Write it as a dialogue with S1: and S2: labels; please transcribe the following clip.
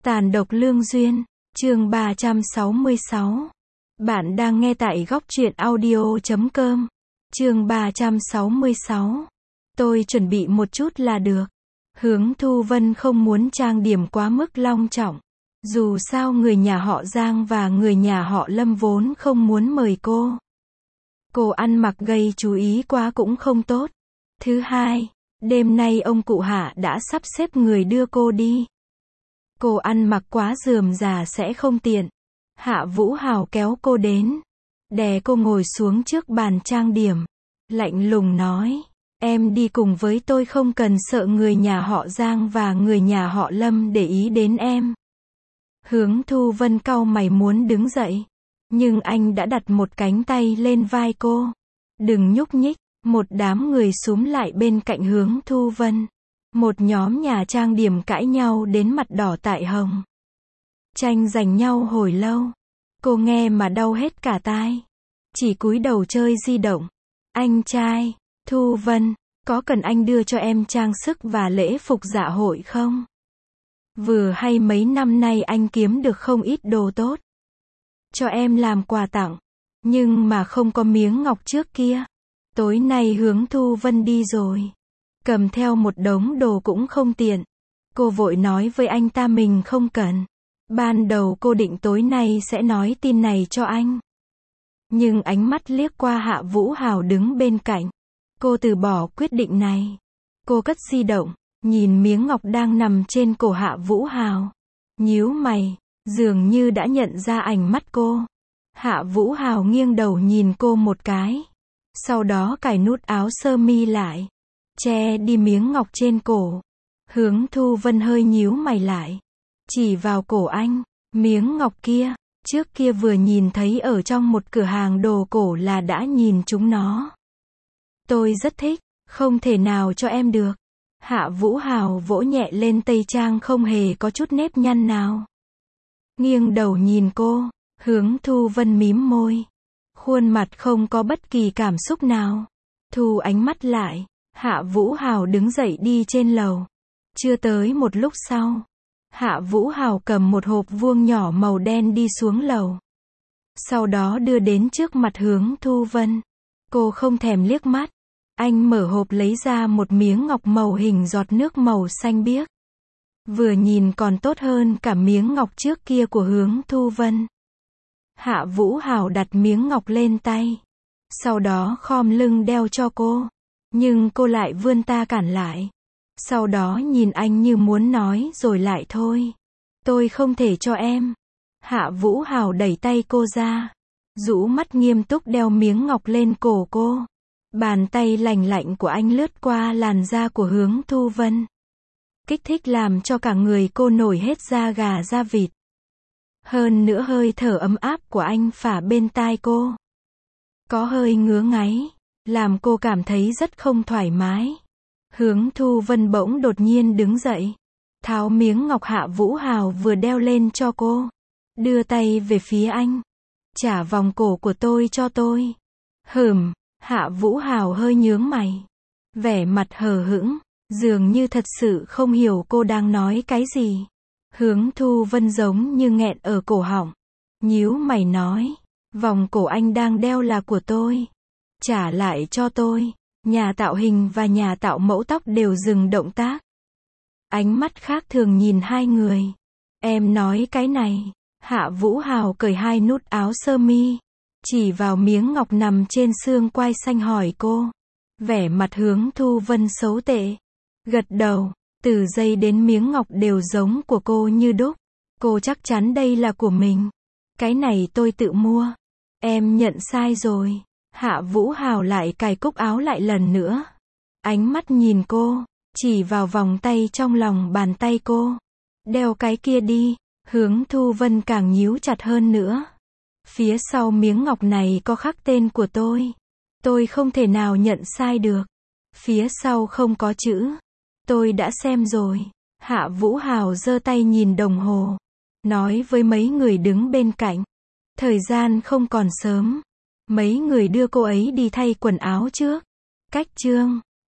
S1: Tàn độc lương duyên, chương 366. Bạn đang nghe tại góc truyện audio.com. Chương 366. Tôi chuẩn bị một chút là được. Hướng Thu Vân không muốn trang điểm quá mức long trọng. Dù sao người nhà họ Giang và người nhà họ Lâm vốn không muốn mời cô. Cô ăn mặc gây chú ý quá cũng không tốt. Thứ hai, đêm nay ông cụ Hạ đã sắp xếp người đưa cô đi. Cô ăn mặc quá rườm rà sẽ không tiện. Hạ Vũ Hào kéo cô đến, đè cô ngồi xuống trước bàn trang điểm, lạnh lùng nói, em đi cùng với tôi, không cần sợ người nhà họ Giang và người nhà họ Lâm để ý đến em. Hướng Thu Vân cau mày muốn đứng dậy, nhưng anh đã đặt một cánh tay lên vai cô. Đừng nhúc nhích. Một đám người xúm lại bên cạnh Hướng Thu Vân. Một nhóm nhà trang điểm cãi nhau đến mặt đỏ tại hồng. Tranh giành nhau hồi lâu. Cô nghe mà đau hết cả tai. Chỉ cúi đầu chơi di động. Anh trai, Thu Vân, có cần anh đưa cho em trang sức và lễ phục dạ hội không? Vừa hay mấy năm nay anh kiếm được không ít đồ tốt. Cho em làm quà tặng. Nhưng mà không có miếng ngọc trước kia. Tối nay Hướng Thu Vân đi rồi. Cầm theo một đống đồ cũng không tiện. Cô vội nói với anh ta mình không cần. Ban đầu cô định tối nay sẽ nói tin này cho anh. Nhưng ánh mắt liếc qua Hạ Vũ Hào đứng bên cạnh. Cô từ bỏ quyết định này. Cô cất di động, nhìn miếng ngọc đang nằm trên cổ Hạ Vũ Hào. Nhíu mày, dường như đã nhận ra ánh mắt cô. Hạ Vũ Hào nghiêng đầu nhìn cô một cái. Sau đó cài nút áo sơ mi lại, che đi miếng ngọc trên cổ. Hướng Thu Vân hơi nhíu mày lại, chỉ vào cổ anh, miếng ngọc kia, trước kia vừa nhìn thấy ở trong một cửa hàng đồ cổ là đã nhìn chúng nó. Tôi rất thích, không thể nào cho em được. Hạ Vũ Hào vỗ nhẹ lên tây trang không hề có chút nếp nhăn nào. Nghiêng đầu nhìn cô, Hướng Thu Vân mím môi. Khuôn mặt không có bất kỳ cảm xúc nào. Thu ánh mắt lại, Hạ Vũ Hào đứng dậy đi trên lầu. Chưa tới một lúc sau, Hạ Vũ Hào cầm một hộp vuông nhỏ màu đen đi xuống lầu. Sau đó đưa đến trước mặt Hướng Thu Vân. Cô không thèm liếc mắt. Anh mở hộp lấy ra một miếng ngọc màu hình giọt nước màu xanh biếc. Vừa nhìn còn tốt hơn cả miếng ngọc trước kia của Hướng Thu Vân. Hạ Vũ Hào đặt miếng ngọc lên tay. Sau đó khom lưng đeo cho cô. Nhưng cô lại vươn ta cản lại. Sau đó nhìn anh như muốn nói rồi lại thôi. Tôi không thể cho em. Hạ Vũ Hào đẩy tay cô ra. Rũ mắt nghiêm túc đeo miếng ngọc lên cổ cô. Bàn tay lành lạnh của anh lướt qua làn da của Hướng Thu Vân. Kích thích làm cho cả người cô nổi hết da gà da vịt. Hơn nữa hơi thở ấm áp của anh phả bên tai cô. Có hơi ngứa ngáy, làm cô cảm thấy rất không thoải mái. Hướng Thu Vân bỗng đột nhiên đứng dậy, tháo miếng ngọc Hạ Vũ Hào vừa đeo lên cho cô. Đưa tay về phía anh. Trả vòng cổ của tôi cho tôi. Hạ Vũ Hào hơi nhướng mày. Vẻ mặt hờ hững, dường như thật sự không hiểu cô đang nói cái gì. Hướng Thu Vân giống như nghẹn ở cổ họng. Nhíu mày nói, vòng cổ anh đang đeo là của tôi. Trả lại cho tôi. Nhà tạo hình và nhà tạo mẫu tóc đều dừng động tác. Ánh mắt khác thường nhìn hai người. Em nói cái này. Hạ Vũ Hào cởi hai nút áo sơ mi, chỉ vào miếng ngọc nằm trên xương quai xanh hỏi cô. Vẻ mặt Hướng Thu Vân xấu tệ. Gật đầu. Từ dây đến miếng ngọc đều giống của cô như đúc. Cô chắc chắn đây là của mình. Cái này tôi tự mua. Em nhận sai rồi. Hạ Vũ Hào lại cài cúc áo lại lần nữa. Ánh mắt nhìn cô, chỉ vào vòng tay trong lòng bàn tay cô. Đeo cái kia đi. Hướng Thu Vân càng nhíu chặt hơn nữa. Phía sau miếng ngọc này có khắc tên của tôi. Tôi không thể nào nhận sai được. Phía sau không có chữ. Tôi đã xem rồi. Hạ Vũ Hào giơ tay nhìn đồng hồ. Nói với mấy người đứng bên cạnh. Thời gian không còn sớm. Mấy người đưa cô ấy đi thay quần áo trước. Cách chương.